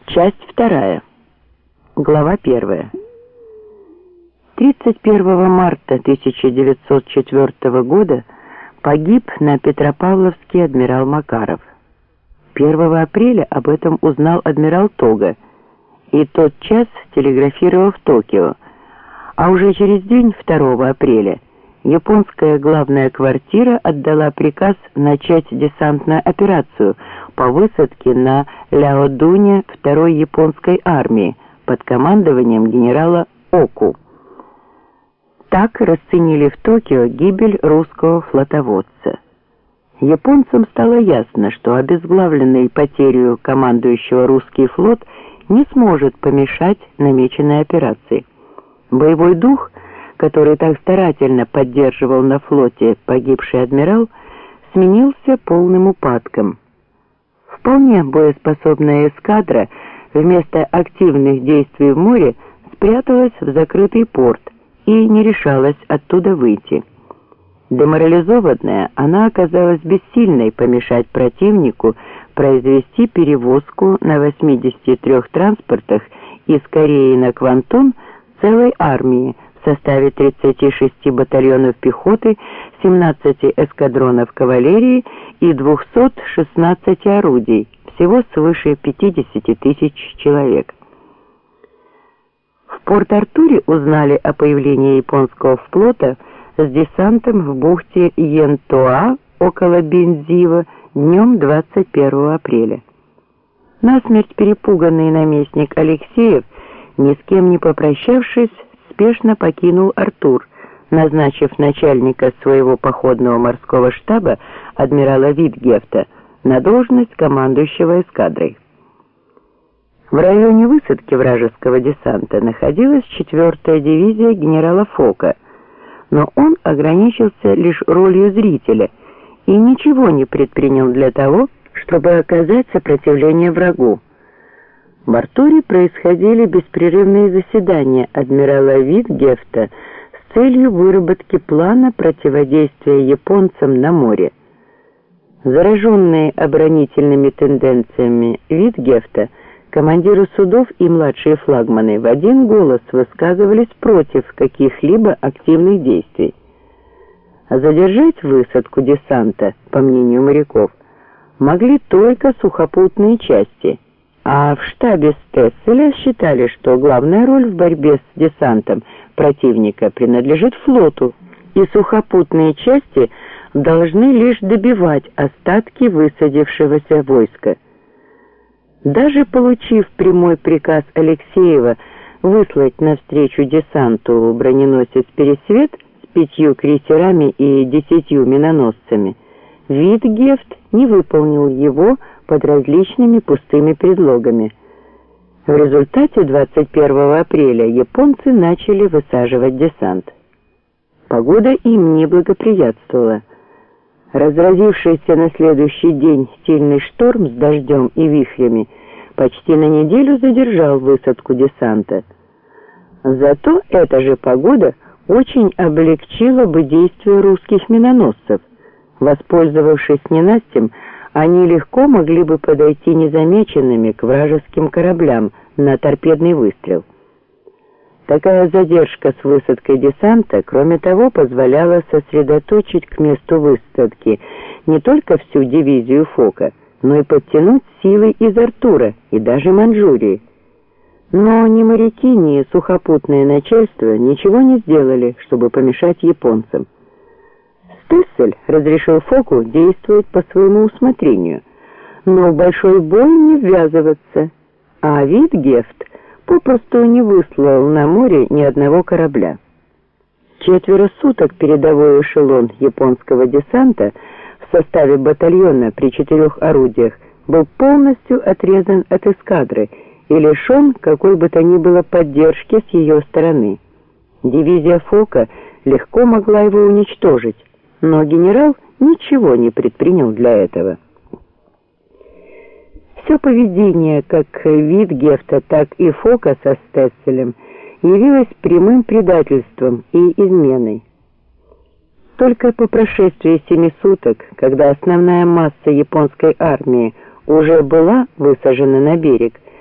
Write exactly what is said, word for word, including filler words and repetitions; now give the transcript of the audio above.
Часть вторая. Глава первая. тридцать первого марта тысяча девятьсот четвёртого года погиб на Петропавловске адмирал Макаров. первого апреля об этом узнал адмирал Тога и тотчас телеграфировал в Токио, а уже через день, второго апреля, японская главная квартира отдала приказ начать десантную операцию по высадке на Ляодуне второй японской армии под командованием генерала Оку. Так расценили в Токио гибель русского флотоводца. Японцам стало ясно, что обезглавленный потерю командующего русский флот не сможет помешать намеченной операции. Боевой дух, который так старательно поддерживал на флоте погибший адмирал, сменился полным упадком. Вполне боеспособная эскадра вместо активных действий в море спряталась в закрытый порт и не решалась оттуда выйти. Деморализованная, она оказалась бессильной помешать противнику произвести перевозку на восьмидесяти трёх транспортах из Кореи на Квантун целой армии в составе тридцати шести батальонов пехоты, семнадцати эскадронов кавалерии и двухсот шестнадцати орудий, всего свыше пятидесяти тысяч человек. В Порт-Артуре узнали о появлении японского флота с десантом в бухте Йентоа около Бензива днем двадцать первого апреля. Насмерть перепуганный наместник Алексеев, ни с кем не попрощавшись, спешно покинул Артур, назначив начальника своего походного морского штаба адмирала Витгефта на должность командующего эскадрой. В районе высадки вражеского десанта находилась четвёртая дивизия генерала Фока, но он ограничился лишь ролью зрителя и ничего не предпринял для того, чтобы оказать сопротивление врагу. В Артуре происходили беспрерывные заседания адмирала Витгефта с целью выработки плана противодействия японцам на море. Зараженные оборонительными тенденциями Витгефта, командиры судов и младшие флагманы в один голос высказывались против каких-либо активных действий. А задержать высадку десанта, по мнению моряков, могли только сухопутные части, а в штабе Стесселя считали, что главная роль в борьбе с десантом противника принадлежит флоту, и сухопутные части должны лишь добивать остатки высадившегося войска. Даже получив прямой приказ Алексеева выслать навстречу десанту броненосец «Пересвет» с пятью крейсерами и десятью миноносцами, Витгефт не выполнил его под различными пустыми предлогами. В результате двадцать первого апреля японцы начали высаживать десант. Погода им не благоприятствовала. Разразившийся на следующий день сильный шторм с дождем и вихрями почти на неделю задержал высадку десанта. Зато эта же погода очень облегчила бы действия русских миноносцев. Воспользовавшись ненастьем, они легко могли бы подойти незамеченными к вражеским кораблям на торпедный выстрел. Такая задержка с высадкой десанта, кроме того, позволяла сосредоточить к месту высадки не только всю дивизию Фока, но и подтянуть силы из Артура и даже Манчжурии. Но ни моряки, ни сухопутное начальство ничего не сделали, чтобы помешать японцам. Стессель разрешил Фоку действовать по своему усмотрению, но в большой бой не ввязываться, а Витгефт попросту не выслал на море ни одного корабля. Четверо суток передовой эшелон японского десанта в составе батальона при четырех орудиях был полностью отрезан от эскадры и лишен какой бы то ни было поддержки с ее стороны. Дивизия Фока легко могла его уничтожить, но генерал ничего не предпринял для этого. Все поведение как Витгефта, так и Фока со Стесселем явилось прямым предательством и изменой. Только по прошествии семи суток, когда основная масса японской армии уже была высажена на берег,